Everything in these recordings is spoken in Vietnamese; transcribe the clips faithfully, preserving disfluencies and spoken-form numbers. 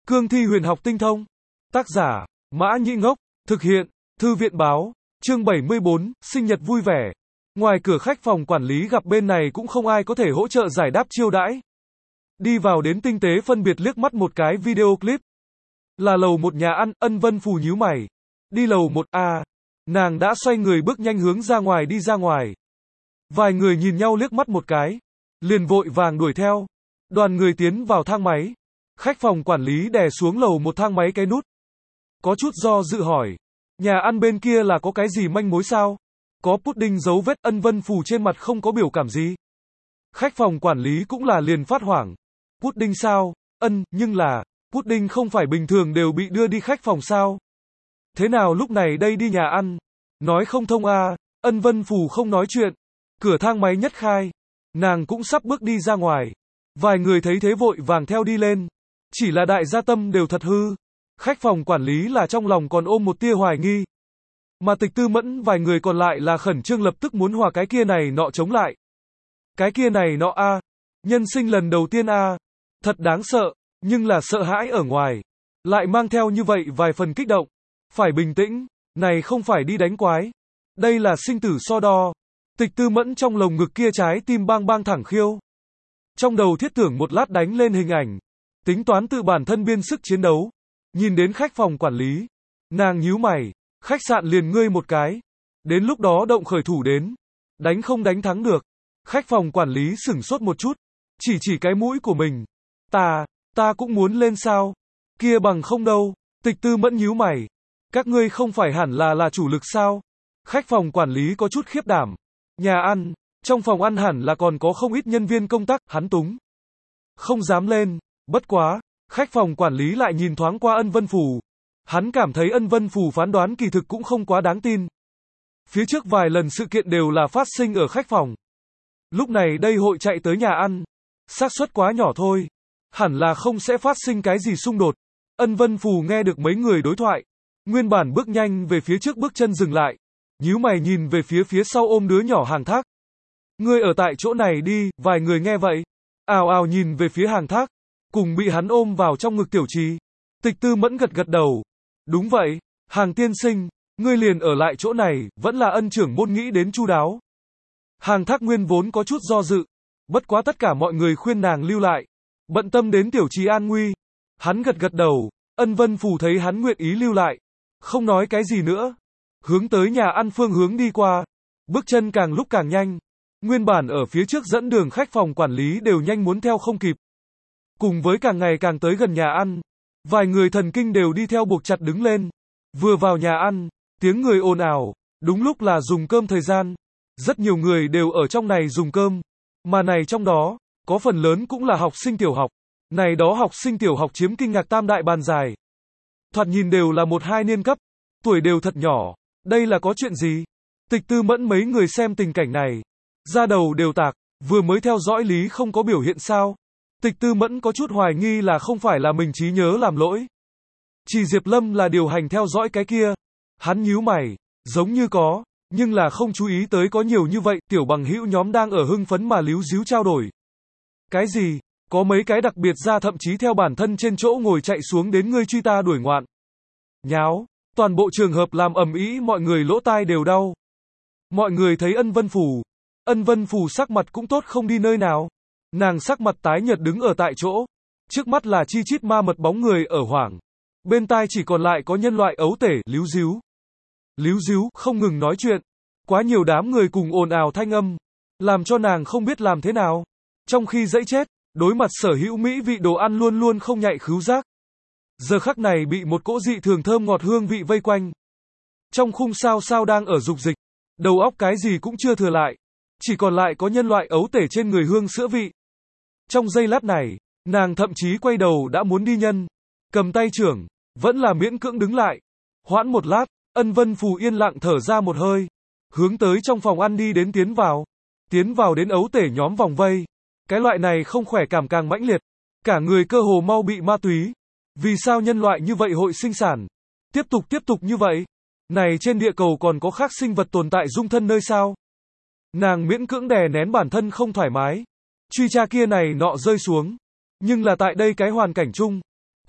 Cương thi huyền học tinh thông. Tác giả, Mã Nhĩ Ngốc. Thực hiện, Thư viện báo. Chương bảy mươi bốn, sinh nhật vui vẻ. Ngoài cửa khách phòng quản lý gặp bên này cũng không ai có thể hỗ trợ giải đáp chiêu đãi. Đi vào đến tinh tế phân biệt liếc mắt một cái video clip. Là lầu một nhà ăn, Ân Vân Phù nhíu mày. Đi lầu một A. Nàng đã xoay người bước nhanh hướng ra ngoài đi ra ngoài. Vài người nhìn nhau liếc mắt một cái. Liền vội vàng đuổi theo. Đoàn người tiến vào thang máy. Khách phòng quản lý đè xuống lầu một thang máy cái nút. Có chút do dự hỏi. Nhà ăn bên kia là có cái gì manh mối sao? Có pudding dấu vết. Ân Vân Phù trên mặt không có biểu cảm gì. Khách phòng quản lý cũng là liền phát hoảng. Pudding sao? Ân, nhưng là, pudding không phải bình thường đều bị đưa đi khách phòng sao? Thế nào lúc này đây đi nhà ăn? Nói không thông a. Ân Vân Phù không nói chuyện. Cửa thang máy nhất khai. Nàng cũng sắp bước đi ra ngoài. Vài người thấy thế vội vàng theo đi lên. Chỉ là đại gia tâm đều thật hư. Khách phòng quản lý là trong lòng còn ôm một tia hoài nghi. Mà Tịch Tư Mẫn vài người còn lại là khẩn trương lập tức muốn hòa cái kia này nọ chống lại. Cái kia này nọ a, nhân sinh lần đầu tiên a, thật đáng sợ, nhưng là sợ hãi ở ngoài, lại mang theo như vậy vài phần kích động. Phải bình tĩnh, này không phải đi đánh quái, đây là sinh tử so đo. Tịch Tư Mẫn trong lồng ngực kia trái tim bang bang thẳng khiêu. Trong đầu thiết tưởng một lát đánh lên hình ảnh, tính toán tự bản thân biên sức chiến đấu. Nhìn đến khách phòng quản lý, nàng nhíu mày, khách sạn liền ngươi một cái. Đến lúc đó động khởi thủ đến, đánh không đánh thắng được. Khách phòng quản lý sửng sốt một chút, chỉ chỉ cái mũi của mình. Ta, ta cũng muốn lên sao? Kia bằng không đâu. Tịch Tư Mẫn nhíu mày. Các ngươi không phải hẳn là là chủ lực sao? Khách phòng quản lý có chút khiếp đảm. Nhà ăn, trong phòng ăn hẳn là còn có không ít nhân viên công tác, hắn túng. Không dám lên, bất quá, khách phòng quản lý lại nhìn thoáng qua Ân Vân Phù. Hắn cảm thấy Ân Vân Phù phán đoán kỳ thực cũng không quá đáng tin. Phía trước vài lần sự kiện đều là phát sinh ở khách phòng. Lúc này đây hội chạy tới nhà ăn, xác suất quá nhỏ thôi, hẳn là không sẽ phát sinh cái gì xung đột. Ân Vân Phù nghe được mấy người đối thoại, nguyên bản bước nhanh về phía trước bước chân dừng lại, nhíu mày nhìn về phía phía sau ôm đứa nhỏ Hàng Thác. Ngươi ở tại chỗ này đi, vài người nghe vậy, ào ào nhìn về phía Hàng Thác, cùng bị hắn ôm vào trong ngực Tiểu Trì. Tịch Tư Mẫn gật gật đầu. Đúng vậy, Hàng tiên sinh, ngươi liền ở lại chỗ này, vẫn là Ân trưởng môn nghĩ đến chu đáo. Hàng Thác nguyên vốn có chút do dự, bất quá tất cả mọi người khuyên nàng lưu lại, bận tâm đến Tiểu Trì an nguy. Hắn gật gật đầu, Ân Vân Phù thấy hắn nguyện ý lưu lại, không nói cái gì nữa, hướng tới nhà ăn phương hướng đi qua, bước chân càng lúc càng nhanh, nguyên bản ở phía trước dẫn đường khách phòng quản lý đều nhanh muốn theo không kịp. Cùng với càng ngày càng tới gần nhà ăn, vài người thần kinh đều đi theo buộc chặt đứng lên. Vừa vào nhà ăn, tiếng người ồn ào, đúng lúc là dùng cơm thời gian. Rất nhiều người đều ở trong này dùng cơm, mà này trong đó, có phần lớn cũng là học sinh tiểu học. Này đó học sinh tiểu học chiếm kinh ngạc tam đại bàn dài. Thoạt nhìn đều là một hai niên cấp, tuổi đều thật nhỏ, đây là có chuyện gì? Tịch Tư Mẫn mấy người xem tình cảnh này, da đầu đều tạc, vừa mới theo dõi lý không có biểu hiện sao? Tịch Tư Mẫn có chút hoài nghi là không phải là mình trí nhớ làm lỗi. Chỉ Diệp Lâm là điều hành theo dõi cái kia. Hắn nhíu mày, giống như có, nhưng là không chú ý tới có nhiều như vậy, tiểu bằng hữu nhóm đang ở hưng phấn mà líu díu trao đổi. Cái gì? Có mấy cái đặc biệt ra thậm chí theo bản thân trên chỗ ngồi chạy xuống đến ngươi truy ta đuổi ngoạn. Nháo, toàn bộ trường hợp làm ầm ĩ mọi người lỗ tai đều đau. Mọi người thấy Ân Vân Phù. Ân Vân Phù sắc mặt cũng tốt không đi nơi nào. Nàng sắc mặt tái nhợt đứng ở tại chỗ. Trước mắt là chi chít ma mật bóng người ở hoảng. Bên tai chỉ còn lại có nhân loại ấu tể, líu díu. Líu díu, không ngừng nói chuyện. Quá nhiều đám người cùng ồn ào thanh âm. Làm cho nàng không biết làm thế nào. Trong khi dẫy chết, đối mặt sở hữu mỹ vị đồ ăn luôn luôn không nhạy khứu giác. Giờ khắc này bị một cỗ dị thường thơm ngọt hương vị vây quanh. Trong khung sao sao đang ở dục dịch. Đầu óc cái gì cũng chưa thừa lại. Chỉ còn lại có nhân loại ấu tể trên người hương sữa vị. Trong giây lát này, nàng thậm chí quay đầu đã muốn đi nhân. Cầm tay trưởng, vẫn là miễn cưỡng đứng lại. Hoãn một lát, Ân Vân Phù yên lặng thở ra một hơi. Hướng tới trong phòng ăn đi đến tiến vào. Tiến vào đến ấu tể nhóm vòng vây. Cái loại này không khỏe cảm càng mãnh liệt. Cả người cơ hồ mau bị ma túy. Vì sao nhân loại như vậy hội sinh sản? Tiếp tục tiếp tục như vậy. Này trên địa cầu còn có khác sinh vật tồn tại dung thân nơi sao? Nàng miễn cưỡng đè nén bản thân không thoải mái. Truy tra kia này nọ rơi xuống. Nhưng là tại đây cái hoàn cảnh chung.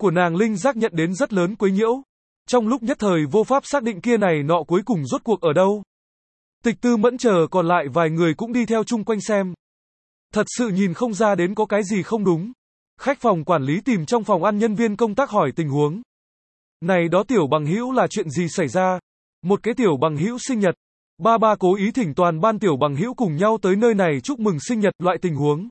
của nàng linh giác nhận đến rất lớn quấy nhiễu. Trong lúc nhất thời vô pháp xác định kia này nọ cuối cùng rốt cuộc ở đâu. Tịch Tư Mẫn chờ còn lại vài người cũng đi theo chung quanh xem. Thật sự nhìn không ra đến có cái gì không đúng. Khách phòng quản lý tìm trong phòng ăn nhân viên công tác hỏi tình huống. Này đó tiểu bằng hữu là chuyện gì xảy ra? Một cái tiểu bằng hữu sinh nhật. Ba ba cố ý thỉnh toàn ban tiểu bằng hữu cùng nhau tới nơi này chúc mừng sinh nhật, loại tình huống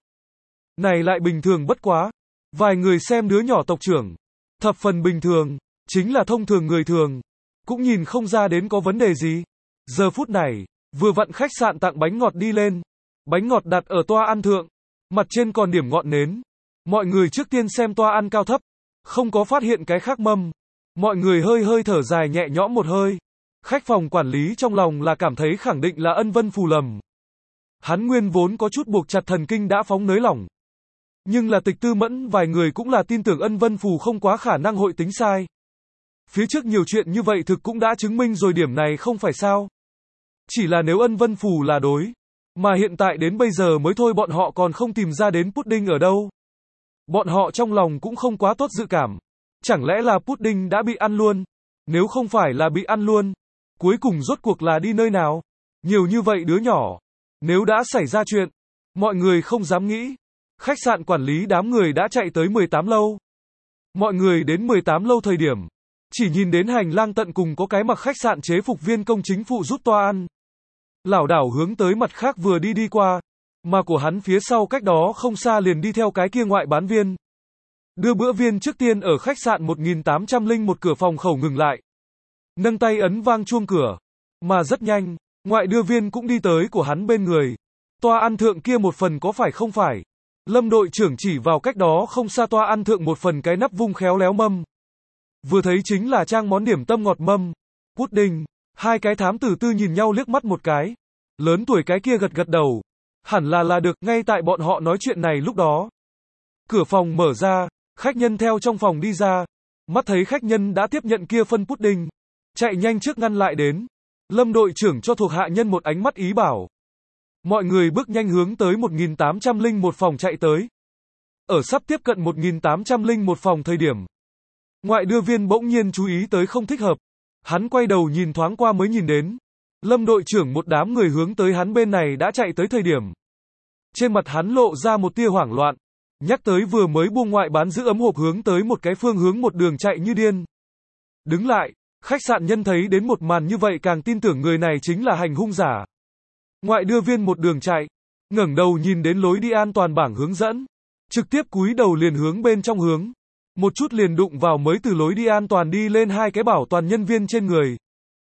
này lại bình thường bất quá. Vài người xem đứa nhỏ tộc trưởng. Thập phần bình thường, chính là thông thường người thường. Cũng nhìn không ra đến có vấn đề gì. Giờ phút này, vừa vặn khách sạn tặng bánh ngọt đi lên. Bánh ngọt đặt ở toa ăn thượng. Mặt trên còn điểm ngọn nến. Mọi người trước tiên xem toa ăn cao thấp. Không có phát hiện cái khác mâm. Mọi người hơi hơi thở dài nhẹ nhõm một hơi. Khách phòng quản lý trong lòng là cảm thấy khẳng định là Ân Vân Phù lầm. Hắn nguyên vốn có chút buộc chặt thần kinh đã phóng nới lỏng. Nhưng là Tịch Tư Mẫn vài người cũng là tin tưởng Ân Vân Phù không quá khả năng hội tính sai. Phía trước nhiều chuyện như vậy thực cũng đã chứng minh rồi điểm này không phải sao. Chỉ là nếu Ân Vân Phù là đối. Mà hiện tại đến bây giờ mới thôi bọn họ còn không tìm ra đến pudding ở đâu. Bọn họ trong lòng cũng không quá tốt dự cảm. Chẳng lẽ là pudding đã bị ăn luôn? Nếu không phải là bị ăn luôn, cuối cùng rốt cuộc là đi nơi nào? Nhiều như vậy đứa nhỏ. Nếu đã xảy ra chuyện, mọi người không dám nghĩ. Khách sạn quản lý đám người đã chạy tới mười tám lâu. Mọi người đến mười tám lâu thời điểm, chỉ nhìn đến hành lang tận cùng có cái mặc khách sạn chế phục viên công chính phụ giúp toa ăn. Lảo đảo hướng tới mặt khác vừa đi đi qua, mà của hắn phía sau cách đó không xa liền đi theo cái kia ngoại bán viên. Đưa bữa viên trước tiên ở khách sạn một nghìn tám trăm lẻ một cửa phòng khẩu ngừng lại. Nâng tay ấn vang chuông cửa. Mà rất nhanh, ngoại đưa viên cũng đi tới của hắn bên người. Toa ăn thượng kia một phần có phải không phải? Lâm đội trưởng chỉ vào cách đó không xa toa ăn thượng một phần cái nắp vung khéo léo mâm. Vừa thấy chính là trang món điểm tâm ngọt mâm. Pudding. Hai cái thám tử tư nhìn nhau liếc mắt một cái. Lớn tuổi cái kia gật gật đầu. Hẳn là là được, ngay tại bọn họ nói chuyện này lúc đó. Cửa phòng mở ra, khách nhân theo trong phòng đi ra. Mắt thấy khách nhân đã tiếp nhận kia phân pudding. Chạy nhanh trước ngăn lại đến. Lâm đội trưởng cho thuộc hạ nhân một ánh mắt ý bảo. Mọi người bước nhanh hướng tới một nghìn tám trăm lẻ một phòng chạy tới. Ở sắp tiếp cận một nghìn tám trăm lẻ một phòng thời điểm. Ngoại đưa viên bỗng nhiên chú ý tới không thích hợp. Hắn quay đầu nhìn thoáng qua mới nhìn đến. Lâm đội trưởng một đám người hướng tới hắn bên này đã chạy tới thời điểm. Trên mặt hắn lộ ra một tia hoảng loạn. Nhắc tới vừa mới buông ngoại bán giữ ấm hộp hướng tới một cái phương hướng một đường chạy như điên. Đứng lại, khách sạn nhân thấy đến một màn như vậy càng tin tưởng người này chính là hành hung giả. Ngoại đưa viên một đường chạy, ngẩng đầu nhìn đến lối đi an toàn bảng hướng dẫn. Trực tiếp cúi đầu liền hướng bên trong hướng. Một chút liền đụng vào mới từ lối đi an toàn đi lên hai cái bảo toàn nhân viên trên người.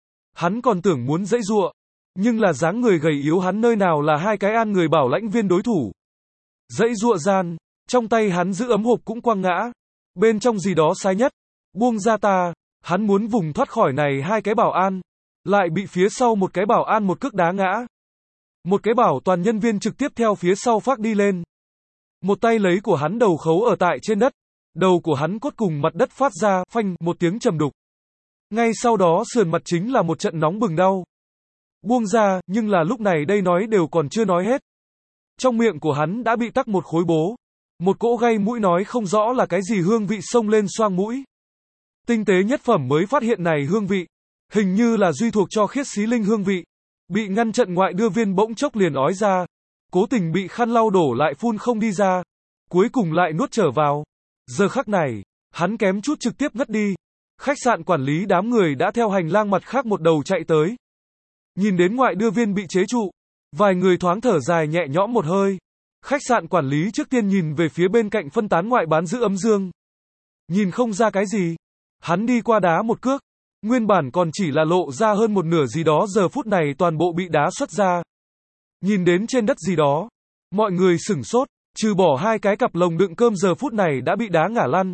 Hắn còn tưởng muốn dãy giụa, nhưng là dáng người gầy yếu hắn nơi nào là hai cái an người bảo lãnh viên đối thủ. Dãy giụa gian, trong tay hắn giữ ấm hộp cũng quăng ngã. Bên trong gì đó sai nhất, buông ra ta, hắn muốn vùng thoát khỏi này hai cái bảo an, lại bị phía sau một cái bảo an một cước đá ngã. Một cái bảo toàn nhân viên trực tiếp theo phía sau phát đi lên. Một tay lấy của hắn đầu khấu ở tại trên đất. Đầu của hắn cốt cùng mặt đất phát ra, phanh, một tiếng trầm đục. Ngay sau đó sườn mặt chính là một trận nóng bừng đau. Buông ra, nhưng là lúc này đây nói đều còn chưa nói hết. Trong miệng của hắn đã bị tắc một khối bố. Một cỗ gây mũi nói không rõ là cái gì hương vị xông lên xoang mũi. Tinh tế nhất phẩm mới phát hiện này hương vị. Hình như là duy thuộc cho khiết xí linh hương vị. Bị ngăn trận ngoại đưa viên bỗng chốc liền ói ra. Cố tình bị khăn lau đổ lại phun không đi ra. Cuối cùng lại nuốt trở vào. Giờ khắc này, hắn kém chút trực tiếp ngất đi. Khách sạn quản lý đám người đã theo hành lang mặt khác một đầu chạy tới. Nhìn đến ngoại đưa viên bị chế trụ. Vài người thoáng thở dài nhẹ nhõm một hơi. Khách sạn quản lý trước tiên nhìn về phía bên cạnh phân tán ngoại bán giữ ấm dương. Nhìn không ra cái gì. Hắn đi qua đá một cước. Nguyên bản còn chỉ là lộ ra hơn một nửa gì đó giờ phút này toàn bộ bị đá xuất ra. Nhìn đến trên đất gì đó. Mọi người sửng sốt. Trừ bỏ hai cái cặp lồng đựng cơm giờ phút này đã bị đá ngả lăn.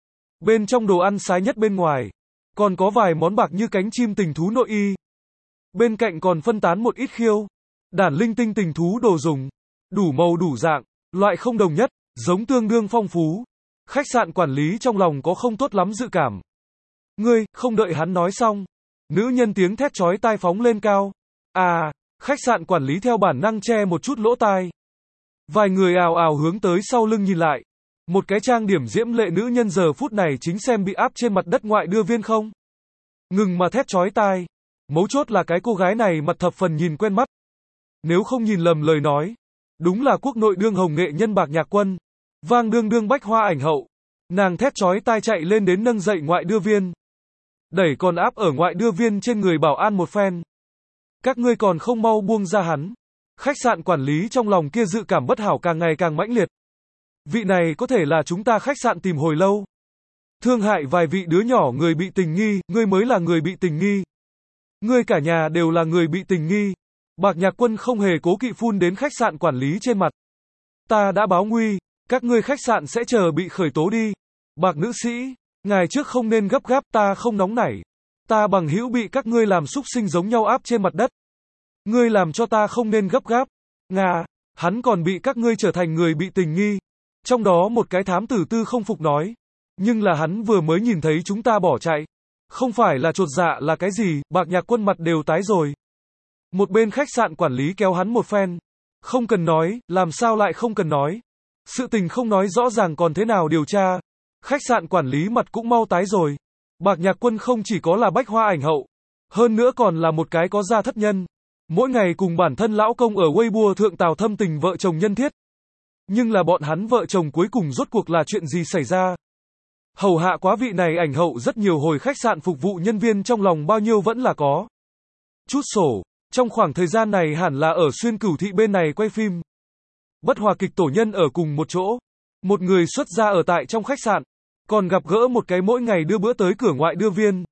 Bên trong đồ ăn sái nhất bên ngoài. Còn có vài món bạc như cánh chim tình thú nội y. Bên cạnh còn phân tán một ít khiêu. Đản linh tinh tình thú đồ dùng. Đủ màu đủ dạng. Loại không đồng nhất. Giống tương đương phong phú. Khách sạn quản lý trong lòng có không tốt lắm dự cảm. Ngươi, không đợi hắn nói xong. Nữ nhân tiếng thét chói tai phóng lên cao. À, khách sạn quản lý theo bản năng che một chút lỗ tai. Vài người ào ào hướng tới sau lưng nhìn lại. Một cái trang điểm diễm lệ nữ nhân giờ phút này chính xem bị áp trên mặt đất ngoại đưa viên không. Ngừng mà thét chói tai. Mấu chốt là cái cô gái này mặt thập phần nhìn quen mắt. Nếu không nhìn lầm lời nói, đúng là quốc nội đương hồng nghệ nhân Bạc Nhạc Quân. Vang đương đương bách hoa ảnh hậu. Nàng thét chói tai chạy lên đến nâng dậy ngoại đưa viên. Đẩy còn áp ở ngoại đưa viên trên người bảo an một phen. Các ngươi còn không mau buông ra hắn. Khách sạn quản lý trong lòng kia dự cảm bất hảo càng ngày càng mãnh liệt. Vị này có thể là chúng ta khách sạn tìm hồi lâu. Thương hại vài vị đứa nhỏ người bị tình nghi, ngươi mới là người bị tình nghi. Ngươi cả nhà đều là người bị tình nghi. Bạc Nhạc Quân không hề cố kỵ phun đến khách sạn quản lý trên mặt. Ta đã báo nguy, các ngươi khách sạn sẽ chờ bị khởi tố đi. Bạc nữ sĩ, ngài trước không nên gấp gáp, ta không nóng nảy. Ta bằng hữu bị các ngươi làm súc sinh giống nhau áp trên mặt đất. Ngươi làm cho ta không nên gấp gáp. Ngà, hắn còn bị các ngươi trở thành người bị tình nghi. Trong đó một cái thám tử tư không phục nói. Nhưng là hắn vừa mới nhìn thấy chúng ta bỏ chạy. Không phải là chột dạ là cái gì, Bạc Nhạc Quân mặt đều tái rồi. Một bên khách sạn quản lý kéo hắn một phen. Không cần nói, làm sao lại không cần nói. Sự tình không nói rõ ràng còn thế nào điều tra. Khách sạn quản lý mặt cũng mau tái rồi. Bạc Nhạc Quân không chỉ có là bách hoa ảnh hậu. Hơn nữa còn là một cái có gia thất nhân. Mỗi ngày cùng bản thân lão công ở Weibo thượng tào thâm tình vợ chồng nhân thiết. Nhưng là bọn hắn vợ chồng cuối cùng rốt cuộc là chuyện gì xảy ra? Hầu hạ quá vị này ảnh hậu rất nhiều hồi khách sạn phục vụ nhân viên trong lòng bao nhiêu vẫn là có chút sổ. Trong khoảng thời gian này hẳn là ở xuyên cửu thị bên này quay phim. Bất hòa kịch tổ nhân ở cùng một chỗ. Một người xuất ra ở tại trong khách sạn. Còn gặp gỡ một cái mỗi ngày đưa bữa tới cửa ngoại đưa viên.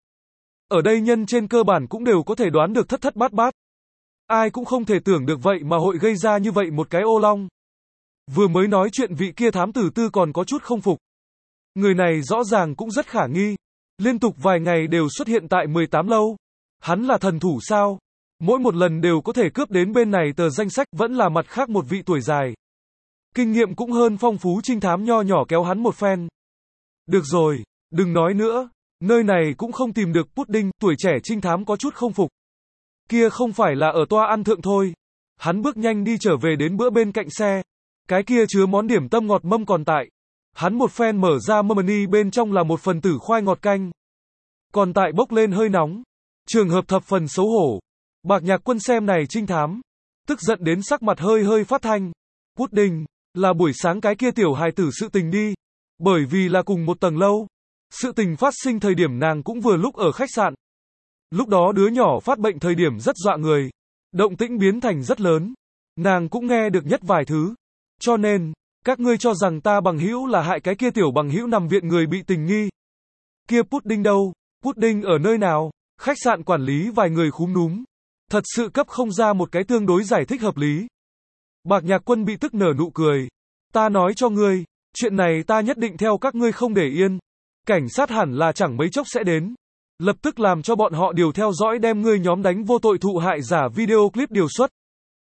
Ở đây nhân trên cơ bản cũng đều có thể đoán được thất thất bát bát. Ai cũng không thể tưởng được vậy mà hội gây ra như vậy một cái ô long. Vừa mới nói chuyện vị kia thám tử tư còn có chút không phục. Người này rõ ràng cũng rất khả nghi. Liên tục vài ngày đều xuất hiện tại mười tám lâu. Hắn là thần thủ sao? Mỗi một lần đều có thể cướp đến bên này tờ danh sách, vẫn là mặt khác một vị tuổi dài. Kinh nghiệm cũng hơn phong phú trinh thám nho nhỏ kéo hắn một phen. Được rồi, đừng nói nữa. Nơi này cũng không tìm được pudding, tuổi trẻ trinh thám có chút không phục. Kia không phải là ở toa ăn thượng thôi. Hắn bước nhanh đi trở về đến bữa bên cạnh xe. Cái kia chứa món điểm tâm ngọt mâm còn tại. Hắn một phen mở ra mâm bên trong là một phần tử khoai ngọt canh. Còn tại bốc lên hơi nóng. Trường hợp thập phần xấu hổ. Bạc Nhạc Quân xem này trinh thám. Tức giận đến sắc mặt hơi hơi phát thanh. Pudding, là buổi sáng cái kia tiểu hài tử sự tình đi. Bởi vì là cùng một tầng lâu. Sự tình phát sinh thời điểm nàng cũng vừa lúc ở khách sạn. Lúc đó đứa nhỏ phát bệnh thời điểm rất dọa người. Động tĩnh biến thành rất lớn. Nàng cũng nghe được nhất vài thứ. Cho nên, các ngươi cho rằng ta bằng hữu là hại cái kia tiểu bằng hữu nằm viện người bị tình nghi. Kia pudding đâu? Pudding ở nơi nào? Khách sạn quản lý vài người khúm núm. Thật sự cấp không ra một cái tương đối giải thích hợp lý. Bạc Nhạc Quân bị tức nở nụ cười. Ta nói cho ngươi, chuyện này ta nhất định theo các ngươi không để yên. Cảnh sát hẳn là chẳng mấy chốc sẽ đến. Lập tức làm cho bọn họ điều theo dõi đem ngươi nhóm đánh vô tội thụ hại giả video clip điều xuất.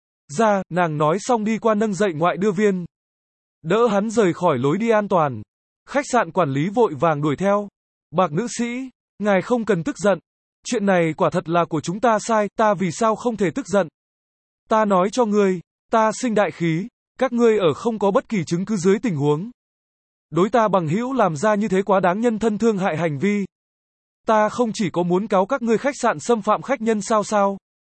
Ra, nàng nói xong đi qua nâng dậy ngoại đưa viên. Đỡ hắn rời khỏi lối đi an toàn. Khách sạn quản lý vội vàng đuổi theo. Bạc nữ sĩ, ngài không cần tức giận. Chuyện này quả thật là của chúng ta sai, ta vì sao không thể tức giận. Ta nói cho ngươi, ta sinh đại khí, các ngươi ở không có bất kỳ chứng cứ dưới tình huống. Đối ta bằng hữu làm ra như thế quá đáng nhân thân thương hại hành vi. Ta không chỉ có muốn cáo các ngươi khách sạn xâm phạm khách nhân sao sao.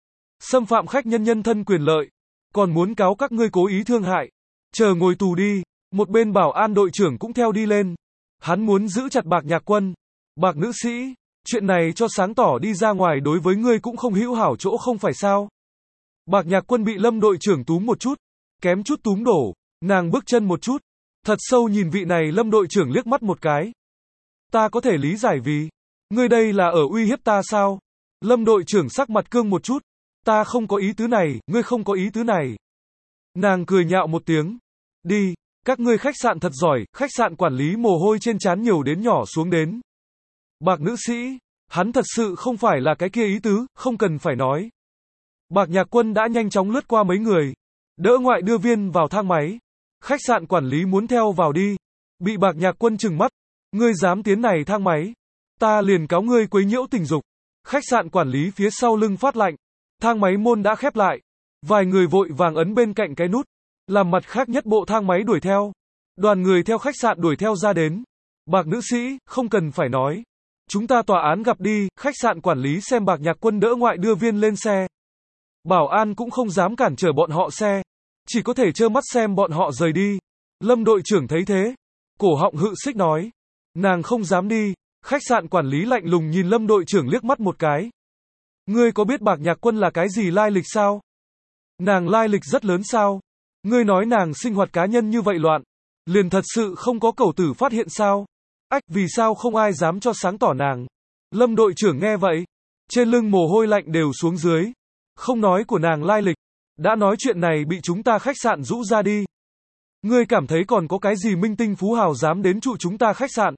Xâm phạm khách nhân nhân thân quyền lợi. Còn muốn cáo các ngươi cố ý thương hại. Chờ ngồi tù đi. Một bên bảo an đội trưởng cũng theo đi lên. Hắn muốn giữ chặt Bạc Nhạc Quân. Bạc nữ sĩ, chuyện này cho sáng tỏ đi ra ngoài đối với ngươi cũng không hữu hảo chỗ không phải sao. Bạc Nhạc Quân bị Lâm đội trưởng túm một chút. Kém chút túm đổ. Nàng bước chân một chút. Thật sâu nhìn vị này Lâm đội trưởng liếc mắt một cái. Ta có thể lý giải vì. Ngươi đây là ở uy hiếp ta sao? Lâm đội trưởng sắc mặt cương một chút. Ta không có ý tứ này, ngươi không có ý tứ này. Nàng cười nhạo một tiếng. Đi, các ngươi khách sạn thật giỏi, khách sạn quản lý mồ hôi trên trán nhiều đến nhỏ xuống đến. Bạc nữ sĩ, hắn thật sự không phải là cái kia ý tứ, không cần phải nói. Bạc Nhạc Quân đã nhanh chóng lướt qua mấy người. Đỡ ngoại đưa viên vào thang máy. Khách sạn quản lý muốn theo vào đi. Bị Bạc Nhạc Quân trừng mắt. Ngươi dám tiến này thang máy. Ta liền cáo ngươi quấy nhiễu tình dục. Khách sạn quản lý phía sau lưng phát lạnh. Thang máy môn đã khép lại. Vài người vội vàng ấn bên cạnh cái nút. Làm mặt khác nhất bộ thang máy đuổi theo. Đoàn người theo khách sạn đuổi theo ra đến. Bạc nữ sĩ, không cần phải nói. Chúng ta tòa án gặp đi, khách sạn quản lý xem Bạc Nhạc Quân đỡ ngoại đưa viên lên xe. Bảo an cũng không dám cản trở bọn họ xe. Chỉ có thể trơ mắt xem bọn họ rời đi. Lâm đội trưởng thấy thế. Cổ họng hự xích nói. Nàng không dám đi. Khách sạn quản lý lạnh lùng nhìn Lâm đội trưởng liếc mắt một cái. Ngươi có biết Bạc Nhạc Quân là cái gì lai lịch sao? Nàng lai lịch rất lớn sao? Ngươi nói nàng sinh hoạt cá nhân như vậy loạn. Liền thật sự không có cẩu tử phát hiện sao? Ách, vì sao không ai dám cho sáng tỏ nàng? Lâm đội trưởng nghe vậy. Trên lưng mồ hôi lạnh đều xuống dưới. Không nói của nàng lai lịch. Đã nói chuyện này bị chúng ta khách sạn rũ ra đi. Ngươi cảm thấy còn có cái gì minh tinh phú hào dám đến trụ chúng ta khách sạn?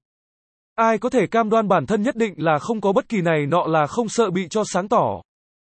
Ai có thể cam đoan bản thân nhất định là không có bất kỳ này nọ là không sợ bị cho sáng tỏ.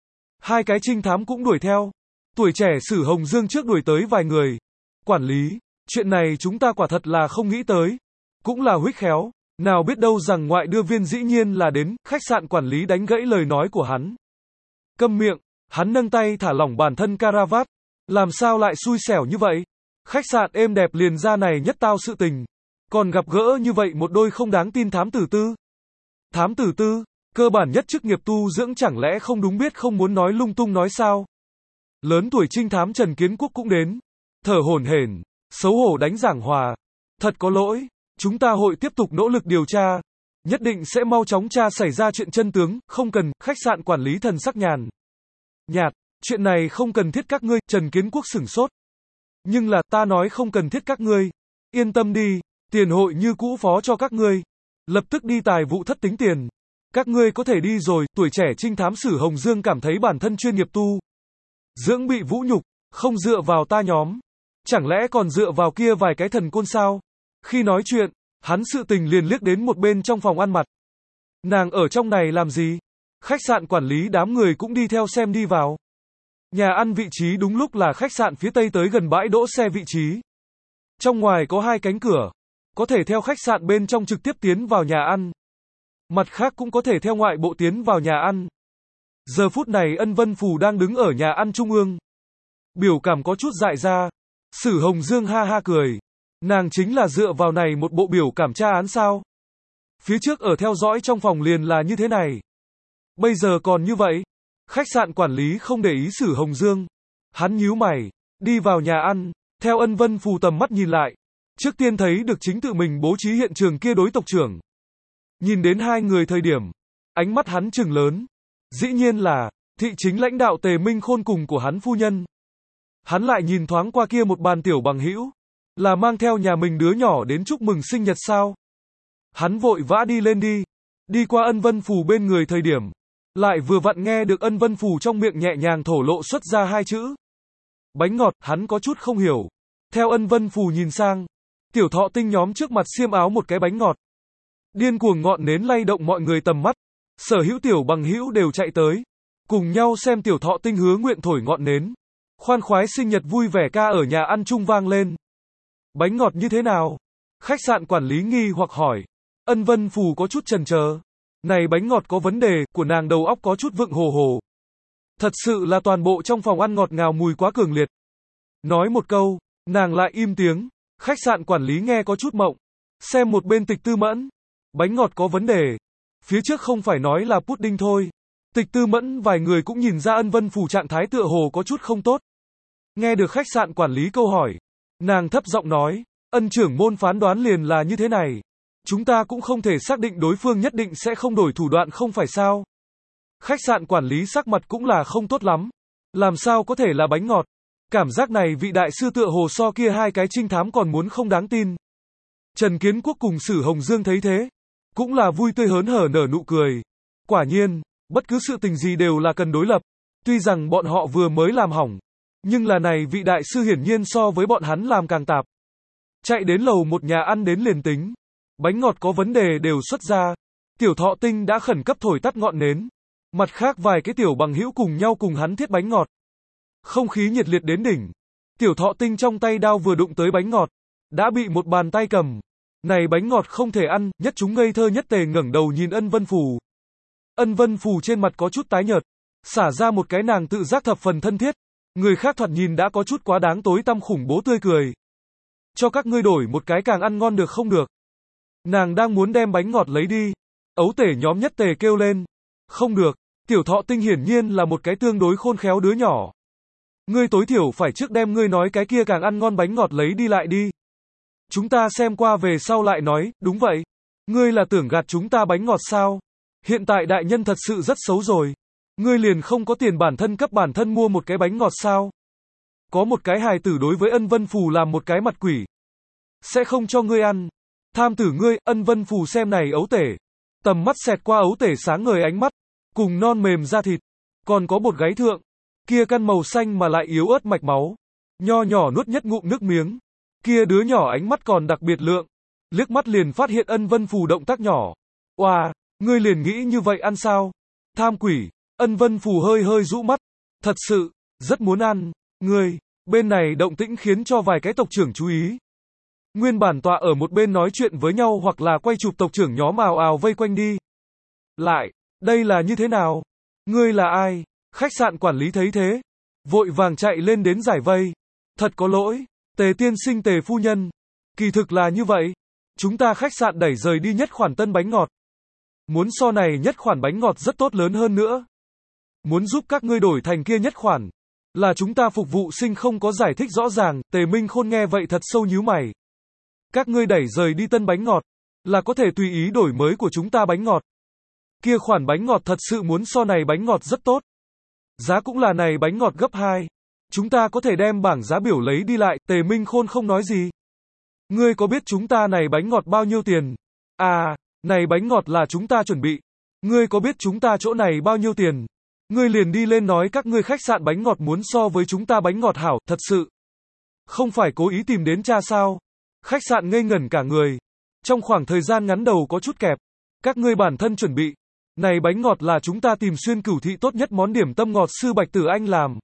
Hai cái trinh thám cũng đuổi theo. Tuổi trẻ Sử Hồng Dương trước đuổi tới vài người. Quản lý, chuyện này chúng ta quả thật là không nghĩ tới. Cũng là huých khéo. Nào biết đâu rằng ngoại đưa viên dĩ nhiên là đến, khách sạn quản lý đánh gãy lời nói của hắn. Câm miệng, hắn nâng tay thả lỏng bản thân caravat. Làm sao lại xui xẻo như vậy? Khách sạn êm đẹp liền ra này nhất tao sự tình. Còn gặp gỡ như vậy một đôi không đáng tin thám tử tư. Thám tử tư, cơ bản nhất chức nghiệp tu dưỡng chẳng lẽ không đúng biết không muốn nói lung tung nói sao? Lớn tuổi trinh thám Trần Kiến Quốc cũng đến. Thở hổn hển, xấu hổ đánh giảng hòa. Thật có lỗi, chúng ta hội tiếp tục nỗ lực điều tra. Nhất định sẽ mau chóng tra xảy ra chuyện chân tướng, không cần, khách sạn quản lý thần sắc nhàn. Nhạt, chuyện này không cần thiết các ngươi, Trần Kiến Quốc sửng sốt. Nhưng là, ta nói không cần thiết các ngươi. Yên tâm đi, tiền hội như cũ phó cho các ngươi. Lập tức đi tài vụ thất tính tiền. Các ngươi có thể đi rồi, tuổi trẻ trinh thám Sử Hồng Dương cảm thấy bản thân chuyên nghiệp tu dưỡng bị vũ nhục, không dựa vào ta nhóm. Chẳng lẽ còn dựa vào kia vài cái thần côn sao? Khi nói chuyện, hắn sự tình liền liếc đến một bên trong phòng ăn mặt. Nàng ở trong này làm gì? Khách sạn quản lý đám người cũng đi theo xem đi vào. Nhà ăn vị trí đúng lúc là khách sạn phía tây tới gần bãi đỗ xe vị trí. Trong ngoài có hai cánh cửa. Có thể theo khách sạn bên trong trực tiếp tiến vào nhà ăn. Mặt khác cũng có thể theo ngoại bộ tiến vào nhà ăn. Giờ phút này Ân Vân Phù đang đứng ở nhà ăn trung ương. Biểu cảm có chút dại ra. Sử Hồng Dương ha ha cười. Nàng chính là dựa vào này một bộ biểu cảm tra án sao? Phía trước ở theo dõi trong phòng liền là như thế này. Bây giờ còn như vậy. Khách sạn quản lý không để ý Sử Hồng Dương. Hắn nhíu mày. Đi vào nhà ăn. Theo Ân Vân Phù tầm mắt nhìn lại. Trước tiên thấy được chính tự mình bố trí hiện trường kia đối tộc trưởng. Nhìn đến hai người thời điểm. Ánh mắt hắn trừng lớn. Dĩ nhiên là, thị chính lãnh đạo Tề Minh Khôn cùng của hắn phu nhân. Hắn lại nhìn thoáng qua kia một bàn tiểu bằng hữu. Là mang theo nhà mình đứa nhỏ đến chúc mừng sinh nhật sao? Hắn vội vã đi lên đi. Đi qua Ân Vân Phù bên người thời điểm. Lại vừa vặn nghe được Ân Vân Phù trong miệng nhẹ nhàng thổ lộ xuất ra hai chữ. Bánh ngọt, hắn có chút không hiểu. Theo Ân Vân Phù nhìn sang. Tiểu Thọ Tinh nhóm trước mặt xiêm áo một cái bánh ngọt. Điên cuồng ngọn nến lay động mọi người tầm mắt. Sở hữu tiểu bằng hữu đều chạy tới. Cùng nhau xem Tiểu Thọ Tinh hứa nguyện thổi ngọn nến. Khoan khoái sinh nhật vui vẻ ca ở nhà ăn chung vang lên. Bánh ngọt như thế nào? Khách sạn quản lý nghi hoặc hỏi. Ân Vân Phù có chút chần chờ. Này bánh ngọt có vấn đề, của nàng đầu óc có chút vựng hồ hồ. Thật sự là toàn bộ trong phòng ăn ngọt ngào mùi quá cường liệt. Nói một câu, nàng lại im tiếng. Khách sạn quản lý nghe có chút mộng. Xem một bên Tịch Tư Mẫn. Bánh ngọt có vấn đề. Phía trước không phải nói là pudding thôi. Tịch Tư Mẫn vài người cũng nhìn ra Ân Vân Phù trạng thái tựa hồ có chút không tốt. Nghe được khách sạn quản lý câu hỏi. Nàng thấp giọng nói. Ân trưởng môn phán đoán liền là như thế này. Chúng ta cũng không thể xác định đối phương nhất định sẽ không đổi thủ đoạn không phải sao. Khách sạn quản lý sắc mặt cũng là không tốt lắm. Làm sao có thể là bánh ngọt. Cảm giác này vị đại sư tựa hồ so kia hai cái trinh thám còn muốn không đáng tin. Trần Kiến Quốc cùng Sử Hồng Dương thấy thế. Cũng là vui tươi hớn hở nở nụ cười. Quả nhiên, bất cứ sự tình gì đều là cần đối lập. Tuy rằng bọn họ vừa mới làm hỏng. Nhưng là này vị đại sư hiển nhiên so với bọn hắn làm càng tạp. Chạy đến lầu một nhà ăn đến liền tính. Bánh ngọt có vấn đề đều xuất ra. Tiểu Thọ Tinh đã khẩn cấp thổi tắt ngọn nến. Mặt khác vài cái tiểu bằng hữu cùng nhau cùng hắn thiết bánh ngọt. Không khí nhiệt liệt đến đỉnh. Tiểu Thọ Tinh trong tay đao vừa đụng tới bánh ngọt. Đã bị một bàn tay cầm. Này bánh ngọt không thể ăn, nhất chúng ngây thơ nhất tề ngẩng đầu nhìn Ân Vân Phù. Ân Vân Phù trên mặt có chút tái nhợt. Xả ra một cái nàng tự giác thập phần thân thiết. Người khác thoạt nhìn đã có chút quá đáng tối tăm khủng bố tươi cười. cho các ngươi đổi một cái càng ăn ngon được không được. Nàng đang muốn đem bánh ngọt lấy đi. Ấu tể nhóm nhất tề kêu lên. Không được, Tiểu Thọ Tinh hiển nhiên là một cái tương đối khôn khéo đứa nhỏ. Ngươi tối thiểu phải trước đem ngươi nói cái kia càng ăn ngon bánh ngọt lấy đi lại đi. Chúng ta xem qua về sau lại nói, đúng vậy. Ngươi là tưởng gạt chúng ta bánh ngọt sao? Hiện tại đại nhân thật sự rất xấu rồi. Ngươi liền không có tiền bản thân cấp bản thân mua một cái bánh ngọt sao? Có một cái hài tử đối với Ân Vân Phù làm một cái mặt quỷ. Sẽ không cho ngươi ăn. Tham tử ngươi, Ân Vân Phù xem này ấu tể. Tầm mắt xẹt qua ấu tể sáng ngời ánh mắt. Cùng non mềm da thịt. Còn có bột gáy thượng. Kia căn màu xanh mà lại yếu ớt mạch máu. Nho nhỏ nuốt nhất ngụm nước miếng. Kia đứa nhỏ ánh mắt còn đặc biệt lượng. Liếc mắt liền phát hiện Ân Vân Phù động tác nhỏ. Oà, wow, ngươi liền nghĩ như vậy ăn sao? Tham quỷ. Ân Vân Phù hơi hơi rũ mắt. Thật sự, rất muốn ăn. Ngươi, bên này động tĩnh khiến cho vài cái tộc trưởng chú ý. Nguyên bản tọa ở một bên nói chuyện với nhau hoặc là quay chụp tộc trưởng nhóm ào ào vây quanh đi. Lại, đây là như thế nào? Ngươi là ai? Khách sạn quản lý thấy thế. Vội vàng chạy lên đến giải vây. Thật có lỗi, Tề tiên sinh Tề phu nhân. Kỳ thực là như vậy. Chúng ta khách sạn đẩy rời đi nhất khoản tân bánh ngọt. Muốn so này nhất khoản bánh ngọt rất tốt lớn hơn nữa. Muốn giúp các ngươi đổi thành kia nhất khoản. Là chúng ta phục vụ sinh không có giải thích rõ ràng, Tề Minh Khôn nghe vậy thật sâu nhíu mày. Các ngươi đẩy rời đi tân bánh ngọt, là có thể tùy ý đổi mới của chúng ta bánh ngọt. Kia khoản bánh ngọt thật sự muốn so này bánh ngọt rất tốt. Giá cũng là này bánh ngọt gấp hai. Chúng ta có thể đem bảng giá biểu lấy đi lại, Tề Minh Khôn không nói gì. Ngươi có biết chúng ta này bánh ngọt bao nhiêu tiền? À, này bánh ngọt là chúng ta chuẩn bị. Ngươi có biết chúng ta chỗ này bao nhiêu tiền? Ngươi liền đi lên nói các ngươi khách sạn bánh ngọt muốn so với chúng ta bánh ngọt hảo, thật sự. Không phải cố ý tìm đến cha sao? Khách sạn ngây ngẩn cả người. Trong khoảng thời gian ngắn đầu có chút kẹp. Các ngươi bản thân chuẩn bị. Này bánh ngọt là chúng ta tìm xuyên cửu thị tốt nhất món điểm tâm ngọt sư Bạch Tử Anh làm.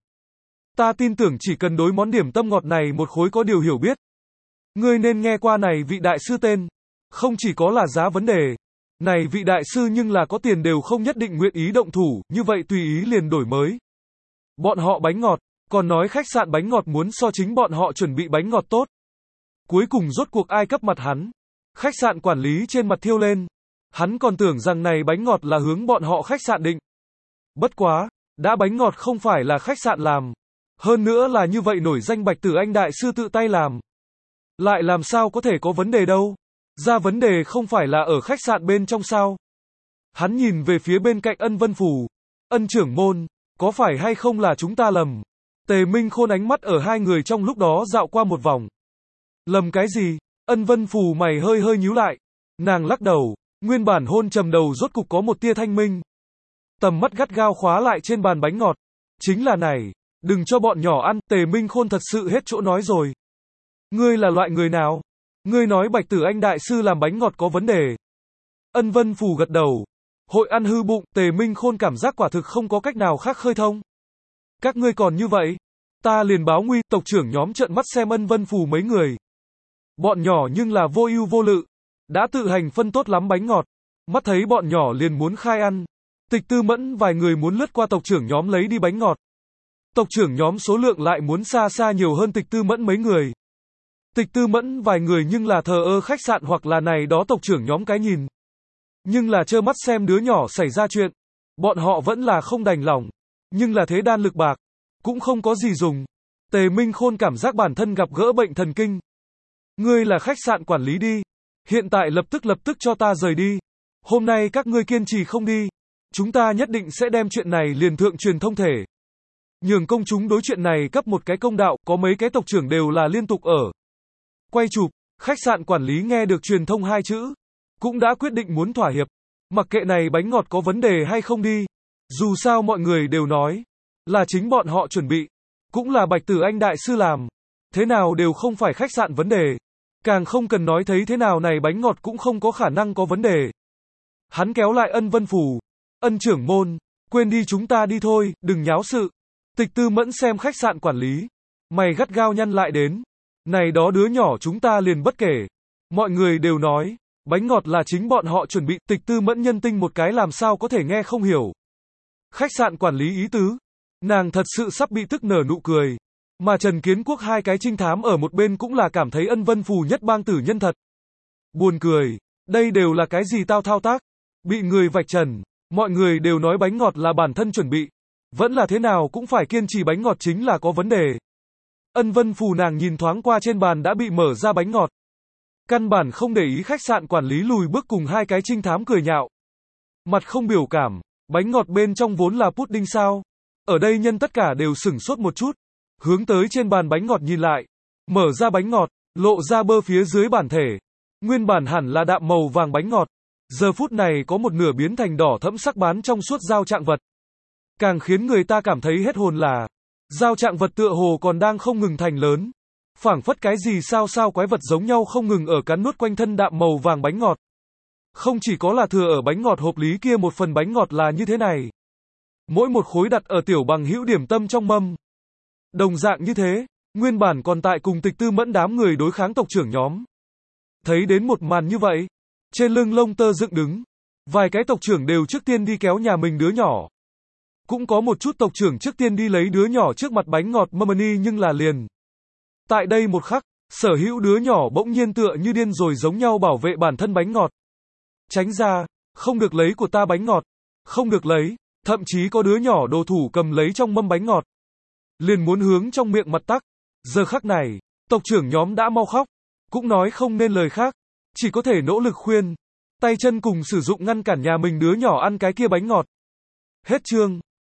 Ta tin tưởng chỉ cần đối món điểm tâm ngọt này một khối có điều hiểu biết. Ngươi nên nghe qua này vị đại sư tên. Không chỉ có là giá vấn đề. Này vị đại sư nhưng là có tiền đều không nhất định nguyện ý động thủ, như vậy tùy ý liền đổi mới. Bọn họ bánh ngọt, còn nói khách sạn bánh ngọt muốn so chính bọn họ chuẩn bị bánh ngọt tốt. Cuối cùng rốt cuộc ai cấp mặt hắn. Khách sạn quản lý trên mặt thiêu lên. Hắn còn tưởng rằng này bánh ngọt là hướng bọn họ khách sạn định. Bất quá, đã bánh ngọt không phải là khách sạn làm. Hơn nữa là như vậy nổi danh Bạch Tử Anh đại sư tự tay làm. Lại làm sao có thể có vấn đề đâu. Ra vấn đề không phải là ở khách sạn bên trong sao. Hắn nhìn về phía bên cạnh Ân Vân Phù. Ân trưởng môn, có phải hay không là chúng ta lầm? Tề Minh Khôn ánh mắt ở hai người trong lúc đó dạo qua một vòng. Lầm cái gì? Ân Vân Phù mày hơi hơi nhíu lại. Nàng lắc đầu, nguyên bản hôn trầm đầu rốt cục có một tia thanh minh. Tầm mắt gắt gao khóa lại trên bàn bánh ngọt. Chính là này, đừng cho bọn nhỏ ăn, Tề Minh Khôn thật sự hết chỗ nói rồi. Ngươi là loại người nào? Ngươi nói Bạch Tử Anh đại sư làm bánh ngọt có vấn đề. Ân Vân Phù gật đầu. Hội ăn hư bụng, Tề Minh Khôn cảm giác quả thực không có cách nào khác khơi thông. Các ngươi còn như vậy, ta liền báo nguy, tộc trưởng nhóm trợn mắt xem Ân Vân Phù mấy người. Bọn nhỏ nhưng là vô ưu vô lự, đã tự hành phân tốt lắm bánh ngọt, mắt thấy bọn nhỏ liền muốn khai ăn. Tịch Tư Mẫn vài người muốn lướt qua tộc trưởng nhóm lấy đi bánh ngọt. Tộc trưởng nhóm số lượng lại muốn xa xa nhiều hơn Tịch Tư Mẫn mấy người. Tịch Tư Mẫn vài người nhưng là thờ ơ khách sạn hoặc là này đó tộc trưởng nhóm cái nhìn. Nhưng là trơ mắt xem đứa nhỏ xảy ra chuyện. Bọn họ vẫn là không đành lòng. Nhưng là thế đan lực bạc. Cũng không có gì dùng. Tề Minh Khôn cảm giác bản thân gặp gỡ bệnh thần kinh. Ngươi là khách sạn quản lý đi. Hiện tại lập tức lập tức cho ta rời đi. Hôm nay các ngươi kiên trì không đi. Chúng ta nhất định sẽ đem chuyện này liền thượng truyền thông thể. Nhường công chúng đối chuyện này cấp một cái công đạo, có mấy cái tộc trưởng đều là liên tục ở. Quay chụp, khách sạn quản lý nghe được truyền thông hai chữ. Cũng đã quyết định muốn thỏa hiệp. Mặc kệ này bánh ngọt có vấn đề hay không đi. Dù sao mọi người đều nói. Là chính bọn họ chuẩn bị. Cũng là Bạch Tử Anh đại sư làm. Thế nào đều không phải khách sạn vấn đề. Càng không cần nói thấy thế nào này bánh ngọt cũng không có khả năng có vấn đề. Hắn kéo lại Ân Vân Phù. Ân trưởng môn, quên đi chúng ta đi thôi, đừng nháo sự. Tịch Tư Mẫn xem khách sạn quản lý. Mày gắt gao nhăn lại đến. Này đó đứa nhỏ chúng ta liền bất kể. Mọi người đều nói, bánh ngọt là chính bọn họ chuẩn bị, Tịch Tư Mẫn nhân tinh một cái làm sao có thể nghe không hiểu. Khách sạn quản lý ý tứ. Nàng thật sự sắp bị tức nở nụ cười. Mà Trần Kiến Quốc hai cái trinh thám ở một bên cũng là cảm thấy Ân Vân Phù nhất bang tử nhân thật. Buồn cười, đây đều là cái gì tao thao tác, bị người vạch trần, mọi người đều nói bánh ngọt là bản thân chuẩn bị, vẫn là thế nào cũng phải kiên trì bánh ngọt chính là có vấn đề. Ân Vân Phù nàng nhìn thoáng qua trên bàn đã bị mở ra bánh ngọt. Căn bản không để ý khách sạn quản lý lùi bước cùng hai cái trinh thám cười nhạo. Mặt không biểu cảm, bánh ngọt bên trong vốn là pudding sao? Ở đây nhân tất cả đều sửng sốt một chút, hướng tới trên bàn bánh ngọt nhìn lại, mở ra bánh ngọt, lộ ra bơ phía dưới bản thể. Nguyên bản hẳn là đạm màu vàng bánh ngọt, giờ phút này có một nửa biến thành đỏ thẫm sắc bán trong suốt dao trạng vật. Càng khiến người ta cảm thấy hết hồn là, dao trạng vật tựa hồ còn đang không ngừng thành lớn. Phảng phất cái gì sao sao quái vật giống nhau không ngừng ở cắn nuốt quanh thân đạm màu vàng bánh ngọt. Không chỉ có là thừa ở bánh ngọt hộp lý kia một phần bánh ngọt là như thế này. Mỗi một khối đặt ở tiểu bằng hữu điểm tâm trong mâm. Đồng dạng như thế, nguyên bản còn tại cùng Tịch Tư Mẫn đám người đối kháng tộc trưởng nhóm. Thấy đến một màn như vậy, trên lưng lông tơ dựng đứng, vài cái tộc trưởng đều trước tiên đi kéo nhà mình đứa nhỏ. Cũng có một chút tộc trưởng trước tiên đi lấy đứa nhỏ trước mặt bánh ngọt Momony nhưng là liền. Tại đây một khắc, sở hữu đứa nhỏ bỗng nhiên tựa như điên rồi giống nhau bảo vệ bản thân bánh ngọt. Tránh ra, không được lấy của ta bánh ngọt, không được lấy, thậm chí có đứa nhỏ đồ thủ cầm lấy trong mâm bánh ngọt. Liền muốn hướng trong miệng mặt tắc. Giờ khắc này, tộc trưởng nhóm đã mau khóc, cũng nói không nên lời khác, chỉ có thể nỗ lực khuyên, tay chân cùng sử dụng ngăn cản nhà mình đứa nhỏ ăn cái kia bánh ngọt. Hết chương.